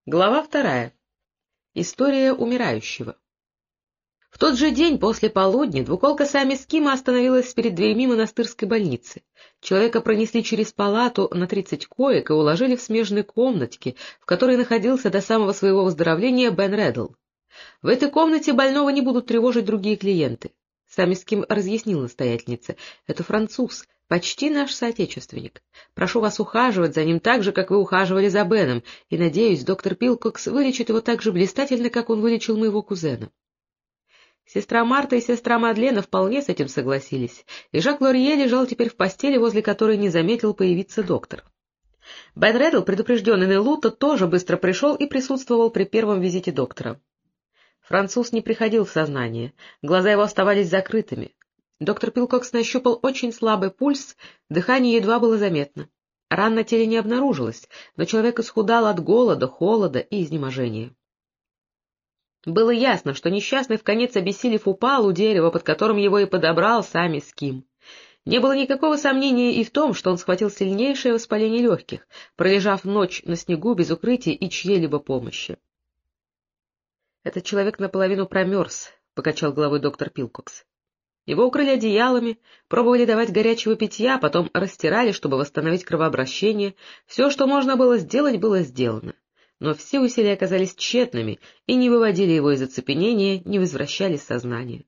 Глава 2. История умирающего. В тот же день после полудня двуколка Сами Скима остановилась перед дверьми монастырской больницы. Человека пронесли через палату на 30 коек и уложили в смежной комнатке, в которой находился до самого своего выздоровления Бен Реддл. В этой комнате больного не будут тревожить другие клиенты. Сами Ским разъяснил настоятельнице: это француз, почти наш соотечественник. Прошу вас ухаживать за ним так же, как вы ухаживали за Беном, и, надеюсь, доктор Пилкокс вылечит его так же блистательно, как он вылечил моего кузена. Сестра Марта и сестра Мадлена вполне с этим согласились, и Жак Лорье лежал теперь в постели, возле которой не заметил появиться доктор. Бен Реддл, предупрежденный Неллуто, тоже быстро пришел и присутствовал при первом визите доктора. Француз не приходил в сознание, глаза его оставались закрытыми. Доктор Пилкокс нащупал очень слабый пульс, дыхание едва было заметно. Ран на теле не обнаружилось, но человек исхудал от голода, холода и изнеможения. Было ясно, что несчастный вконец обессилев упал у дерева, под которым его и подобрал Сами Ским. Не было никакого сомнения и в том, что он схватил сильнейшее воспаление легких, пролежав ночь на снегу без укрытия и чьей-либо помощи. «Этот человек наполовину промерз», — покачал головой доктор Пилкокс. Его укрыли одеялами, пробовали давать горячего питья, потом растирали, чтобы восстановить кровообращение. Все, что можно было сделать, было сделано. Но все усилия оказались тщетными и не выводили его из оцепенения, не возвращали сознание.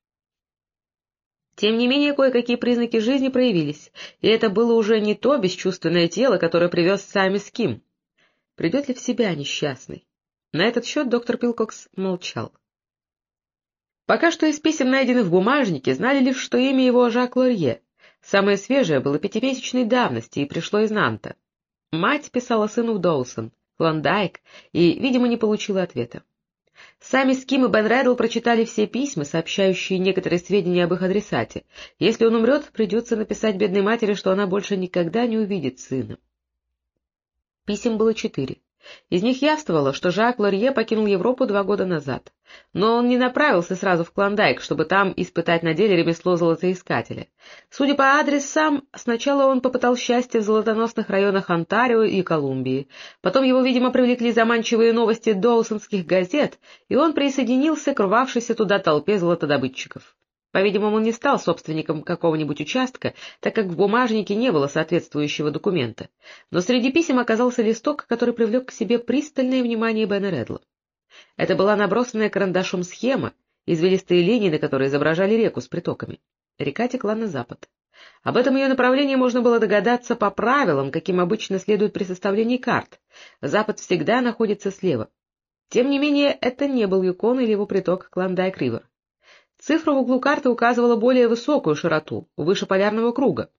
Тем не менее, кое-какие признаки жизни проявились, и это было уже не то бесчувственное тело, которое привез Сами Ским. Придет ли в себя несчастный? На этот счет доктор Пилкокс молчал. Пока что из писем, найденных в бумажнике, знали лишь, что имя его Жак Лорье. Самое свежее было 5-месячной давности и пришло из Нанта. Мать писала сыну в Доусон, Клондайк, и, видимо, не получила ответа. Сами Ским и Бен Реддл прочитали все письма, сообщающие некоторые сведения об их адресате. Если он умрет, придется написать бедной матери, что она больше никогда не увидит сына. Писем было 4. Из них явствовало, что Жак Лорье покинул Европу 2 года назад. Но он не направился сразу в Клондайк, чтобы там испытать на деле ремесло золотоискателя. Судя по адресам, сначала он попытал счастье в золотоносных районах Онтарио и Колумбии. Потом его, видимо, привлекли заманчивые новости доусонских газет, и он присоединился к рвавшейся туда толпе золотодобытчиков. По-видимому, он не стал собственником какого-нибудь участка, так как в бумажнике не было соответствующего документа. Но среди писем оказался листок, который привлек к себе пристальное внимание Бена Реддла. Это была набросанная карандашом схема, извилистые линии, на которой изображали реку с притоками. Река текла на запад. Об этом ее направлении можно было догадаться по правилам, каким обычно следует при составлении карт. Запад всегда находится слева. Тем не менее, это не был Юкон или его приток Клондайк-Ривер. Цифра в углу карты указывала более высокую широту, выше полярного круга.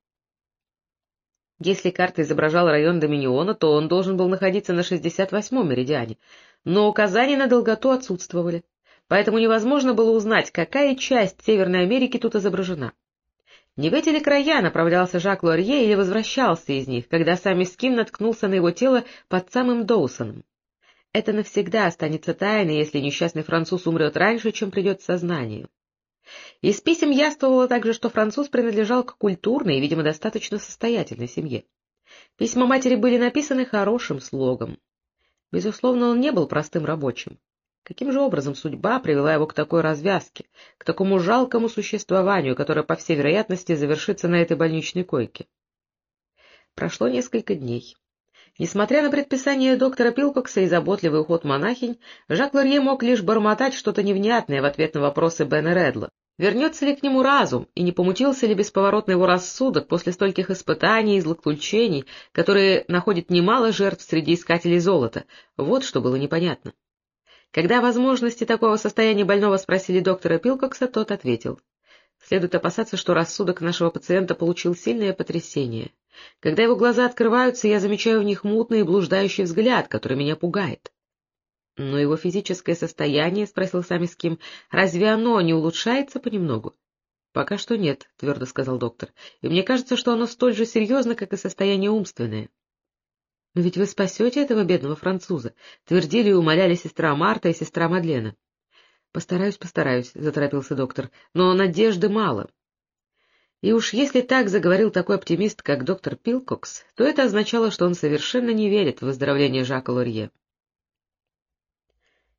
Если карта изображала район Доминиона, то он должен был находиться на 68-м меридиане, но указания на долготу отсутствовали, поэтому невозможно было узнать, какая часть Северной Америки тут изображена. Не в эти ли края направлялся Жак Лорье или возвращался из них, когда Сами Ским наткнулся на его тело под самым Доусоном? Это навсегда останется тайной, если несчастный француз умрет раньше, чем придет в сознание. Из писем явствовало также, что француз принадлежал к культурной и, видимо, достаточно состоятельной семье. Письма матери были написаны хорошим слогом. Безусловно, он не был простым рабочим. Каким же образом судьба привела его к такой развязке, к такому жалкому существованию, которое, по всей вероятности, завершится на этой больничной койке? Прошло несколько дней. Несмотря на предписание доктора Пилкокса и заботливый уход монахинь, Жак Лорье мог лишь бормотать что-то невнятное в ответ на вопросы Бена Реддла. Вернется ли к нему разум, и не помутился ли бесповоротно его рассудок после стольких испытаний и злоключений, которые находят немало жертв среди искателей золота? Вот что было непонятно. Когда о возможности такого состояния больного спросили доктора Пилкокса, тот ответил: «Следует опасаться, что рассудок нашего пациента получил сильное потрясение. Когда его глаза открываются, я замечаю в них мутный и блуждающий взгляд, который меня пугает». «Но его физическое состояние, — спросил Сами Ским, — разве оно не улучшается понемногу?» «Пока что нет, — твердо сказал доктор, — и мне кажется, что оно столь же серьезно, как и состояние умственное». «Но ведь вы спасете этого бедного француза», — твердили и умоляли сестра Марта и сестра Мадлена. «Постараюсь, — заторопился доктор, — но надежды мало». И уж если так заговорил такой оптимист, как доктор Пилкокс, то это означало, что он совершенно не верит в выздоровление Жака Лорье.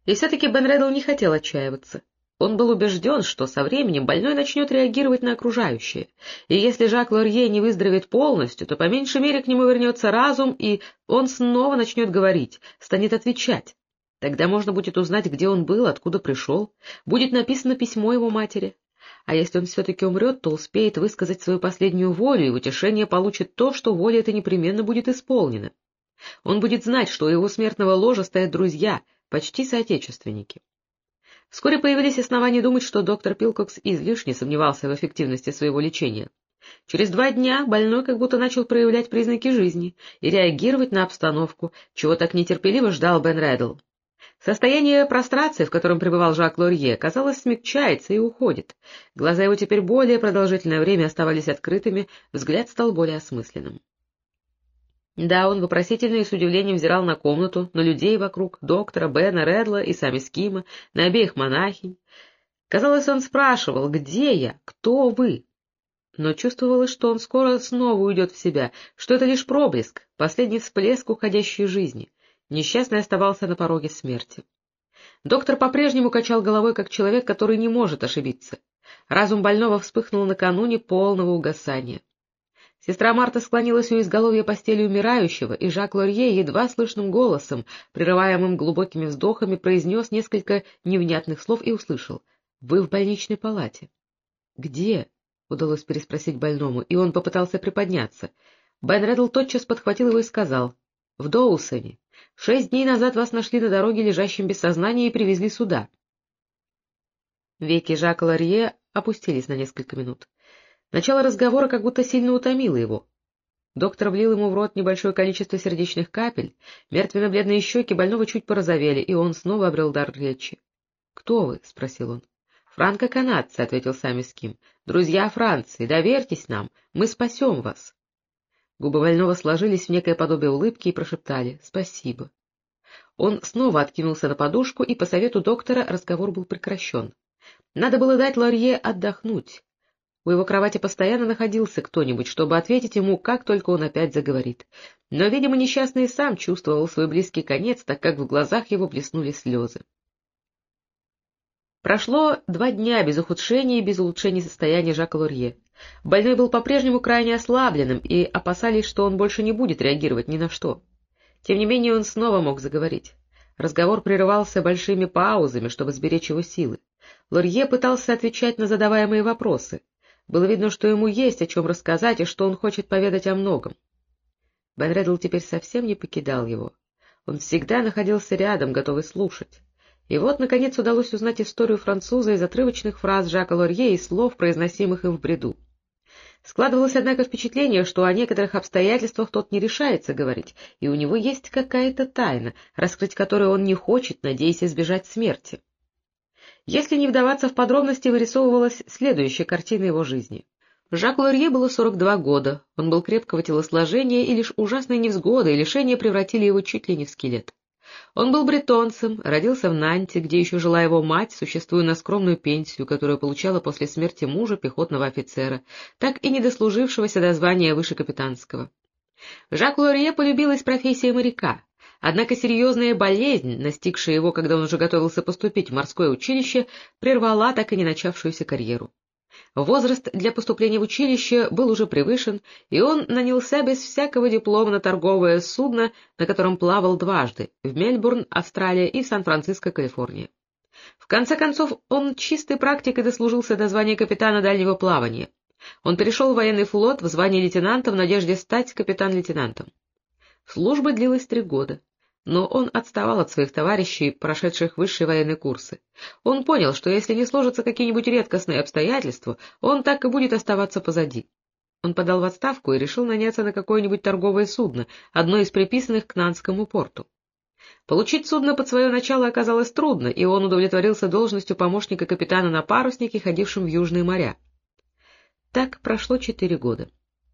И все-таки Бен Реддл не хотел отчаиваться. Он был убежден, что со временем больной начнет реагировать на окружающее, и если Жак Лорье не выздоровеет полностью, то по меньшей мере к нему вернется разум, и он снова начнет говорить, станет отвечать. Тогда можно будет узнать, где он был, откуда пришел, будет написано письмо его матери. А если он все-таки умрет, то успеет высказать свою последнюю волю, и в утешение получит то, что воля эта непременно будет исполнена. Он будет знать, что у его смертного ложа стоят друзья, почти соотечественники. Вскоре появились основания думать, что доктор Пилкокс излишне сомневался в эффективности своего лечения. Через 2 дня больной как будто начал проявлять признаки жизни и реагировать на обстановку, чего так нетерпеливо ждал Бен Реддл. Состояние прострации, в котором пребывал Жак Лорье, казалось, смягчается и уходит. Глаза его теперь более продолжительное время оставались открытыми, взгляд стал более осмысленным. Да, он вопросительно и с удивлением взирал на комнату, на людей вокруг, доктора, Бена, Реддла и сами Скима, на обеих монахинь. Казалось, он спрашивал: «Где я? Кто вы?» Но чувствовалось, что он скоро снова уйдет в себя, что это лишь проблеск, последний всплеск уходящей жизни. Несчастный оставался на пороге смерти. Доктор по-прежнему качал головой, как человек, который не может ошибиться. Разум больного вспыхнул накануне полного угасания. Сестра Марта склонилась у изголовья постели умирающего, и Жак Лорье едва слышным голосом, прерываемым глубокими вздохами, произнес несколько невнятных слов и услышал: «Вы в больничной палате». «Где?» — удалось переспросить больному, и он попытался приподняться. Бен Реддл тотчас подхватил его и сказал: «В Доусоне. 6 дней назад вас нашли на дороге лежащим без сознания и привезли сюда». Веки Жака Лорье опустились на несколько минут. Начало разговора как будто сильно утомило его. Доктор влил ему в рот небольшое количество сердечных капель, мертвенно-бледные щеки больного чуть порозовели, и он снова обрел дар речи. — Кто вы? — спросил он. — Франко-канадцы, — ответил Сами Ским. — Друзья Франции, доверьтесь нам, мы спасем вас. Губы больного сложились в некое подобие улыбки и прошептали: — Спасибо. Он снова откинулся на подушку, и по совету доктора разговор был прекращен. Надо было дать Лорье отдохнуть. У его кровати постоянно находился кто-нибудь, чтобы ответить ему, как только он опять заговорит. Но, видимо, несчастный сам чувствовал свой близкий конец, так как в глазах его блеснули слезы. Прошло 2 дня без ухудшения и без улучшения состояния Жака Лорье. Больной был по-прежнему крайне ослабленным, и опасались, что он больше не будет реагировать ни на что. Тем не менее он снова мог заговорить. Разговор прерывался большими паузами, чтобы сберечь его силы. Лорье пытался отвечать на задаваемые вопросы. Было видно, что ему есть о чем рассказать и что он хочет поведать о многом. Бен Реддл теперь совсем не покидал его. Он всегда находился рядом, готовый слушать. И вот, наконец, удалось узнать историю француза из отрывочных фраз Жака Лорье и слов, произносимых им в бреду. Складывалось, однако, впечатление, что о некоторых обстоятельствах тот не решается говорить, и у него есть какая-то тайна, раскрыть которую он не хочет, надеясь избежать смерти. Если не вдаваться в подробности, вырисовывалась следующая картина его жизни. Жаку Лорье было 42 года, он был крепкого телосложения, и лишь ужасные невзгоды и лишения превратили его чуть ли не в скелет. Он был бретонцем, родился в Нанте, где еще жила его мать, существуя на скромную пенсию, которую получала после смерти мужа, пехотного офицера, так и не дослужившегося до звания выше капитанского. Жак Лорье полюбилась профессия моряка. Однако серьезная болезнь, настигшая его, когда он уже готовился поступить в морское училище, прервала так и не начавшуюся карьеру. Возраст для поступления в училище был уже превышен, и он нанялся без всякого диплома на торговое судно, на котором плавал дважды — в Мельбурн, Австралия, и в Сан-Франциско, Калифорния. В конце концов, он чистой практикой дослужился до звания капитана дальнего плавания. Он перешел в военный флот в звание лейтенанта в надежде стать капитан-лейтенантом. Служба длилась 3 года. Но он отставал от своих товарищей, прошедших высшие военные курсы. Он понял, что если не сложатся какие-нибудь редкостные обстоятельства, он так и будет оставаться позади. Он подал в отставку и решил наняться на какое-нибудь торговое судно, одно из приписанных к Нантскому порту. Получить судно под свое начало оказалось трудно, и он удовлетворился должностью помощника капитана на паруснике, ходившем в южные моря. Так прошло 4 года.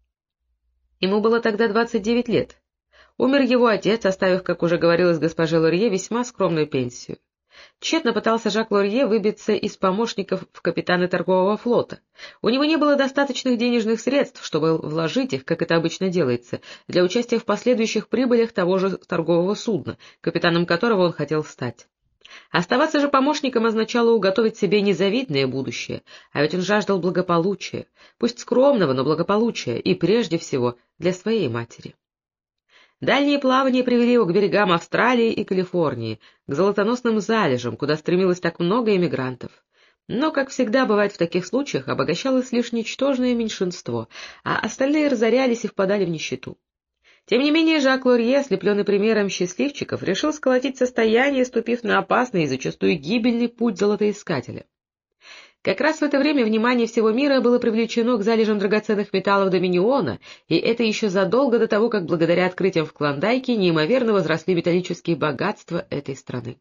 Ему было тогда 29 лет. Умер его отец, оставив, как уже говорилось госпоже Лорье, весьма скромную пенсию. Тщетно пытался Жак Лорье выбиться из помощников в капитаны торгового флота. У него не было достаточных денежных средств, чтобы вложить их, как это обычно делается, для участия в последующих прибылях того же торгового судна, капитаном которого он хотел стать. Оставаться же помощником означало уготовить себе незавидное будущее, а ведь он жаждал благополучия, пусть скромного, но благополучия, и прежде всего для своей матери. Дальние плавания привели его к берегам Австралии и Калифорнии, к золотоносным залежам, куда стремилось так много эмигрантов. Но, как всегда бывает в таких случаях, обогащалось лишь ничтожное меньшинство, а остальные разорялись и впадали в нищету. Тем не менее, Жак Лорье, ослепленный примером счастливчиков, решил сколотить состояние, ступив на опасный и зачастую гибельный путь золотоискателя. Как раз в это время внимание всего мира было привлечено к залежам драгоценных металлов Доминиона, и это еще задолго до того, как благодаря открытиям в Клондайке неимоверно возросли металлические богатства этой страны.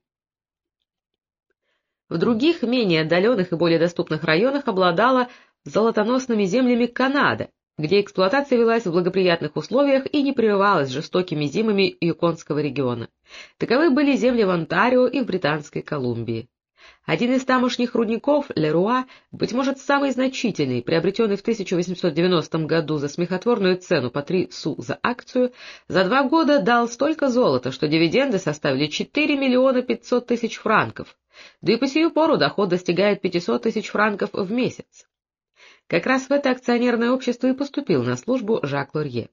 В других, менее отдаленных и более доступных районах обладала золотоносными землями Канада, где эксплуатация велась в благоприятных условиях и не прерывалась жестокими зимами Юконского региона. Таковы были земли в Онтарио и в Британской Колумбии. Один из тамошних рудников, Леруа, быть может самый значительный, приобретенный в 1890 году за смехотворную цену по 3 су за акцию, за 2 года дал столько золота, что дивиденды составили 4 миллиона 500 тысяч франков, да и по сию пору доход достигает 500 тысяч франков в месяц. Как раз в это акционерное общество и поступил на службу Жак Лорье.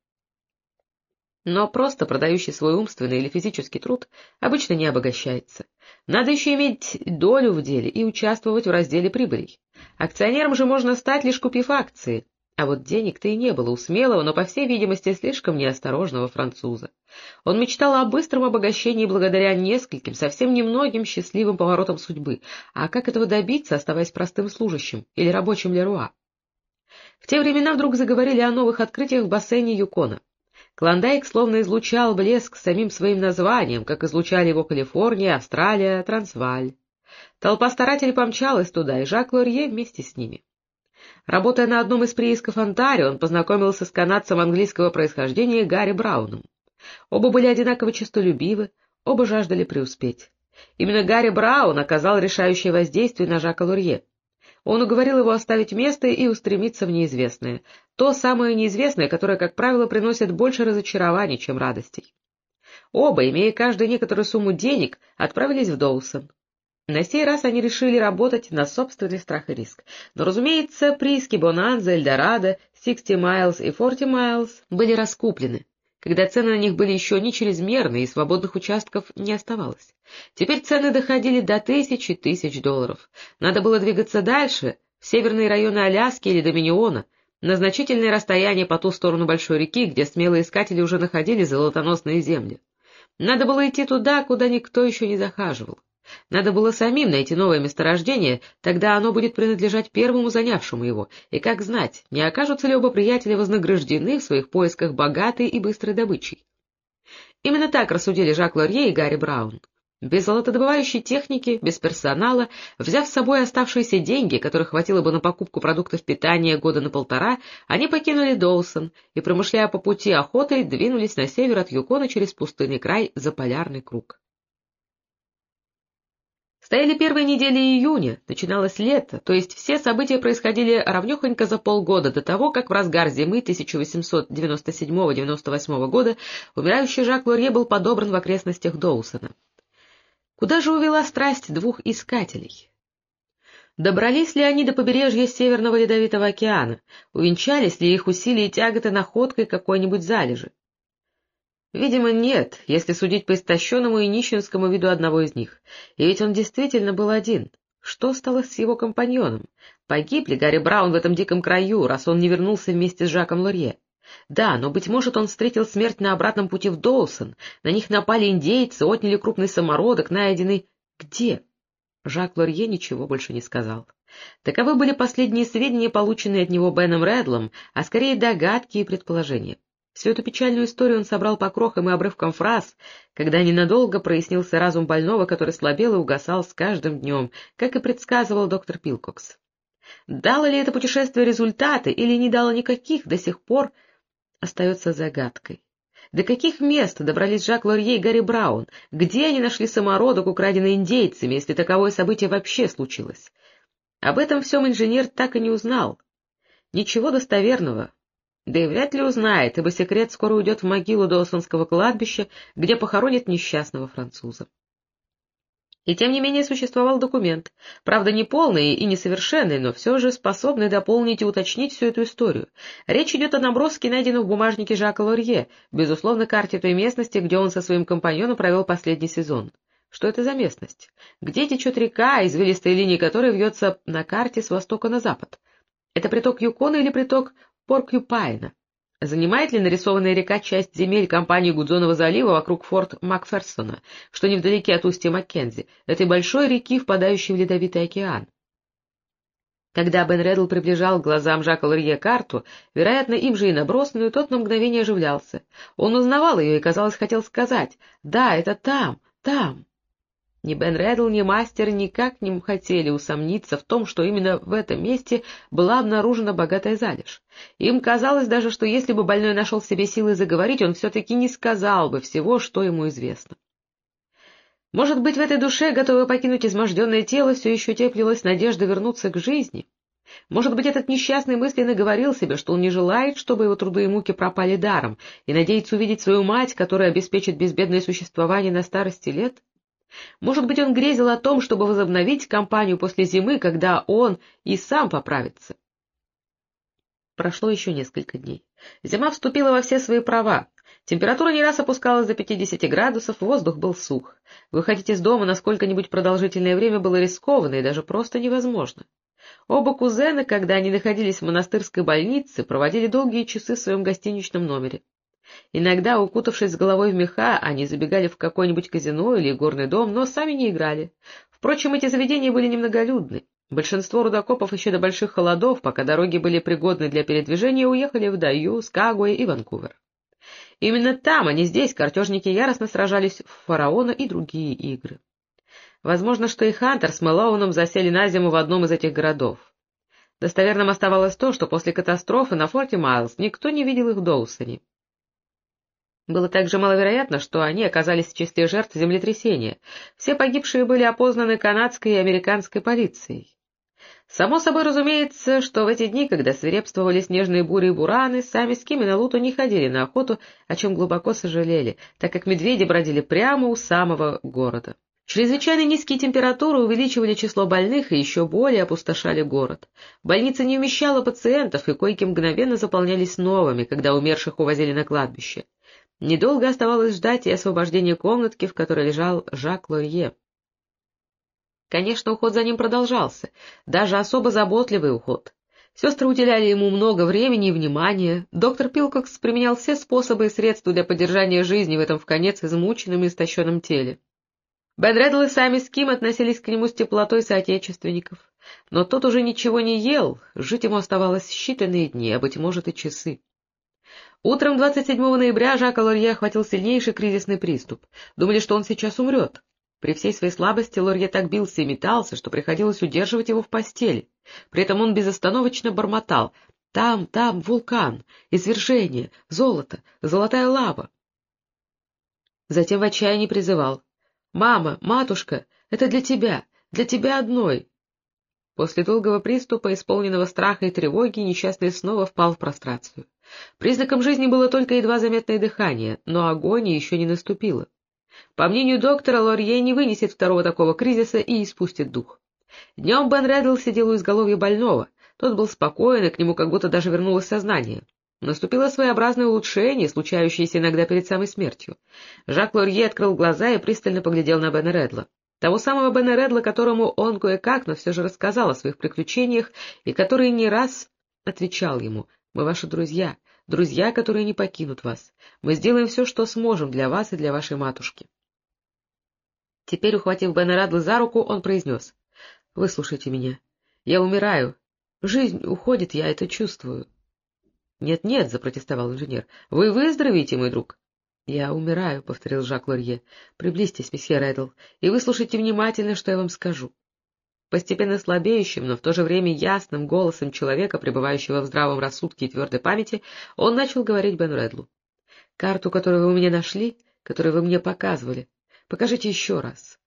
Но просто продающий свой умственный или физический труд обычно не обогащается. Надо еще иметь долю в деле и участвовать в разделе прибылей. Акционером же можно стать, лишь купив акции. А вот денег-то и не было у смелого, но, по всей видимости, слишком неосторожного француза. Он мечтал о быстром обогащении благодаря нескольким, совсем немногим счастливым поворотам судьбы. А как этого добиться, оставаясь простым служащим или рабочим Леруа? В те времена вдруг заговорили о новых открытиях в бассейне Юкона. Клондайк словно излучал блеск самим своим названием, как излучали его Калифорния, Австралия, Трансвааль. Толпа старателей помчалась туда, и Жак Лорье вместе с ними. Работая на одном из приисков Онтарио, он познакомился с канадцем английского происхождения Гарри Брауном. Оба были одинаково честолюбивы, оба жаждали преуспеть. Именно Гарри Браун оказал решающее воздействие на Жака Лорье. Он уговорил его оставить место и устремиться в неизвестное, то самое неизвестное, которое, как правило, приносит больше разочарований, чем радостей. Оба, имея каждый некоторую сумму денег, отправились в Доусон. На сей раз они решили работать на собственный страх и риск. Но, разумеется, прииски Бонанза, Эльдорадо, 60 Miles и 40 Miles были раскуплены, когда цены на них были еще не чрезмерны и свободных участков не оставалось. Теперь цены доходили до тысяч долларов. Надо было двигаться дальше, в северные районы Аляски или Доминиона, на значительное расстояние по ту сторону большой реки, где смелые искатели уже находили золотоносные земли. Надо было идти туда, куда никто еще не захаживал. Надо было самим найти новое месторождение, тогда оно будет принадлежать первому занявшему его, и как знать, не окажутся ли оба приятеля вознаграждены в своих поисках богатой и быстрой добычей. Именно так рассудили Жак Лорье и Гарри Браун. Без золотодобывающей техники, без персонала, взяв с собой оставшиеся деньги, которых хватило бы на покупку продуктов питания года на 1,5, они покинули Доусон и, промышляя по пути охотой, двинулись на север от Юкона через пустынный край за полярный круг. Стояли первые недели июня, начиналось лето, то есть все события происходили равнехонько за полгода до того, как в разгар зимы 1897-98 года умирающий Жак Лорье был подобран в окрестностях Доусона. Куда же увела страсть двух искателей? Добрались ли они до побережья Северного Ледовитого океана? Увенчались ли их усилия и тяготы находкой какой-нибудь залежи? Видимо, нет, если судить по истощенному и нищенскому виду одного из них. И ведь он действительно был один. Что стало с его компаньоном? Погиб ли Гарри Браун в этом диком краю, раз он не вернулся вместе с Жаком Лорье? Да, но, быть может, он встретил смерть на обратном пути в Доусон. На них напали индейцы, отняли крупный самородок, найденный... Где? Жак Лорье ничего больше не сказал. Таковы были последние сведения, полученные от него Беном Редлом, а скорее догадки и предположения. Всю эту печальную историю он собрал по крохам и обрывкам фраз, когда ненадолго прояснился разум больного, который слабел и угасал с каждым днем, как и предсказывал доктор Пилкокс. Дало ли это путешествие результаты или не дало никаких до сих пор, остается загадкой. До каких мест добрались Жак Лорье и Гарри Браун? Где они нашли самородок, украденный индейцами, если таковое событие вообще случилось? Об этом всем инженер так и не узнал. Ничего достоверного. Да и вряд ли узнает, ибо секрет скоро уйдет в могилу Доусонского кладбища, где похоронят несчастного француза. И тем не менее существовал документ, правда не полный и несовершенный, но все же способный дополнить и уточнить всю эту историю. Речь идет о наброске, найденном в бумажнике Жака Лорье, безусловно, карте той местности, где он со своим компаньоном провел последний сезон. Что это за местность? Где течет река, извилистая линия которой вьется на карте с востока на запад? Это приток Юкона или приток Поркьюпайна? Занимает ли нарисованная река часть земель компании Гудзонова залива вокруг форт Макферсона, что невдалеке от устья Маккензи, этой большой реки, впадающей в Ледовитый океан? Когда Бен Реддл приближал к глазам Жака Лорье карту, вероятно, им же и набросанную, тот на мгновение оживлялся. Он узнавал ее и, казалось, хотел сказать: «Да, это там, там». Ни Бен Реддл, ни мастер никак не хотели усомниться в том, что именно в этом месте была обнаружена богатая залежь. Им казалось даже, что если бы больной нашел в себе силы заговорить, он все-таки не сказал бы всего, что ему известно. Может быть, в этой душе, готовой покинуть изможденное тело, все еще теплилась надежда вернуться к жизни? Может быть, этот несчастный мысленно говорил себе, что он не желает, чтобы его труды и муки пропали даром, и надеется увидеть свою мать, которая обеспечит безбедное существование на старости лет? Может быть, он грезил о том, чтобы возобновить кампанию после зимы, когда он и сам поправится. Прошло еще несколько дней. Зима вступила во все свои права. Температура не раз опускалась до 50 градусов, воздух был сух. Выходить из дома на сколько-нибудь продолжительное время было рискованно и даже просто невозможно. Оба кузена, когда они находились в монастырской больнице, проводили долгие часы в своем гостиничном номере. Иногда, укутавшись с головой в меха, они забегали в какое-нибудь казино или горный дом, но сами не играли. Впрочем, эти заведения были немноголюдны. Большинство рудокопов еще до больших холодов, пока дороги были пригодны для передвижения, уехали в Дайю, Скагуэ и Ванкувер. Именно там, а не здесь, картежники яростно сражались в «Фараона» и другие игры. Возможно, что и Хантер с Мэлоуном засели на зиму в одном из этих городов. Достоверным оставалось то, что после катастрофы на форте Майлз никто не видел их в Доусоне. Было также маловероятно, что они оказались в числе жертв землетрясения. Все погибшие были опознаны канадской и американской полицией. Само собой разумеется, что в эти дни, когда свирепствовали снежные бури и бураны, сами Ским и Налуту не ходили на охоту, о чем глубоко сожалели, так как медведи бродили прямо у самого города. Чрезвычайно низкие температуры увеличивали число больных и еще более опустошали город. Больница не вмещала пациентов, и койки мгновенно заполнялись новыми, когда умерших увозили на кладбище. Недолго оставалось ждать и освобождения комнатки, в которой лежал Жак Лорье. Конечно, уход за ним продолжался, даже особо заботливый уход. Сестры уделяли ему много времени и внимания, доктор Пилкокс применял все способы и средства для поддержания жизни в этом вконец измученном и истощенном теле. Бен Реддл и сами Ским относились к нему с теплотой соотечественников, но тот уже ничего не ел, жить ему оставалось считанные дни, а, быть может, и часы. Утром 27 ноября Жака Лорье охватил сильнейший кризисный приступ. Думали, что он сейчас умрет. При всей своей слабости Лорье так бился и метался, что приходилось удерживать его в постели. При этом он безостановочно бормотал: «Там, там, вулкан, извержение, золото, золотая лава». Затем в отчаянии призывал: «Мама, матушка, это для тебя одной». После долгого приступа, исполненного страха и тревоги, несчастный снова впал в прострацию. Признаком жизни было только едва заметное дыхание, но агония еще не наступила. По мнению доктора, Лорье не вынесет второго такого кризиса и испустит дух. Днем Бен Реддл сидел у изголовья больного. Тот был спокоен, и к нему как будто даже вернулось сознание. Наступило своеобразное улучшение, случающееся иногда перед самой смертью. Жак Лорье открыл глаза и пристально поглядел на Бена Реддла. Того самого Бена Реддла, которому он кое-как, но все же рассказал о своих приключениях, и который не раз отвечал ему: «Мы ваши друзья, друзья, которые не покинут вас. Мы сделаем все, что сможем для вас и для вашей матушки». Теперь, ухватив Бена Реддла за руку, он произнес: «Выслушайте меня. Я умираю. Жизнь уходит, я это чувствую». «Нет-нет», — запротестовал инженер, — «вы выздоровеете, мой друг». «Я умираю», — повторил Жак Лорье. «Приблизьтесь, месье Реддл, и выслушайте внимательно, что я вам скажу». Постепенно слабеющим, но в то же время ясным голосом человека, пребывающего в здравом рассудке и твердой памяти, он начал говорить Бену Реддлу: «Карту, которую вы у меня нашли, которую вы мне показывали, покажите еще раз».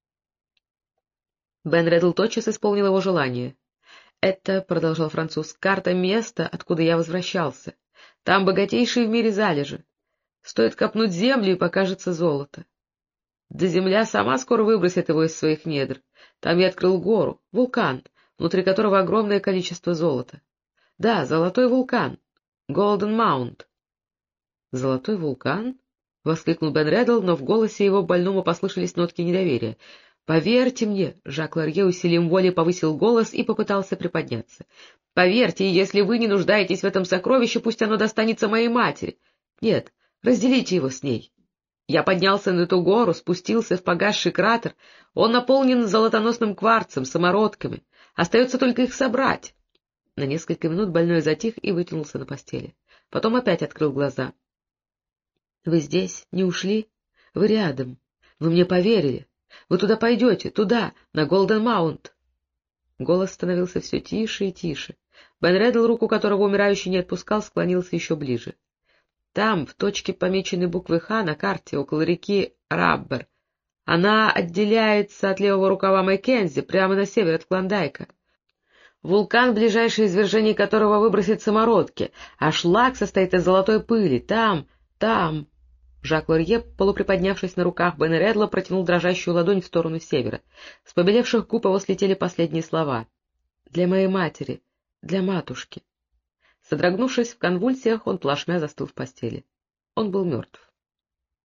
Бен Реддл тотчас исполнил его желание. «Это, — продолжал француз, — карта места, откуда я возвращался. Там богатейшие в мире залежи. Стоит копнуть землю, и покажется золото». Да земля сама скоро выбросит его из своих недр. Там я открыл гору, вулкан, внутри которого огромное количество золота. Да, золотой вулкан. Голден Маунт. — Золотой вулкан? — воскликнул Бен Реддл, но в голосе его больному послышались нотки недоверия. — Поверьте мне, — Жак Ларье усилием воли повысил голос и попытался приподняться. — Поверьте, если вы не нуждаетесь в этом сокровище, пусть оно достанется моей матери. Нет, разделите его с ней. Я поднялся на эту гору, спустился в погасший кратер. Он наполнен золотоносным кварцем, самородками. Остается только их собрать. На несколько минут больной затих и вытянулся на постели. Потом опять открыл глаза. — Вы здесь? Не ушли? Вы рядом. Вы мне поверили. Вы туда пойдете, туда, на Голден Маунт. Голос становился все тише и тише. Бен Реддл, руку которого умирающий не отпускал, склонился еще ближе. Там, в точке, помеченной буквой «Х» на карте, около реки Раббер. Она отделяется от левого рукава Маккензи, прямо на север от Клондайка. Вулкан, ближайшее извержение которого выбросит самородки, а шлак состоит из золотой пыли. Там... Жак Ларье, полуприподнявшись на руках Бена Реддла, протянул дрожащую ладонь в сторону севера. С побелевших губ его слетели последние слова. «Для моей матери, для матушки». Содрогнувшись в конвульсиях, он плашмя застыл в постели. Он был мертв.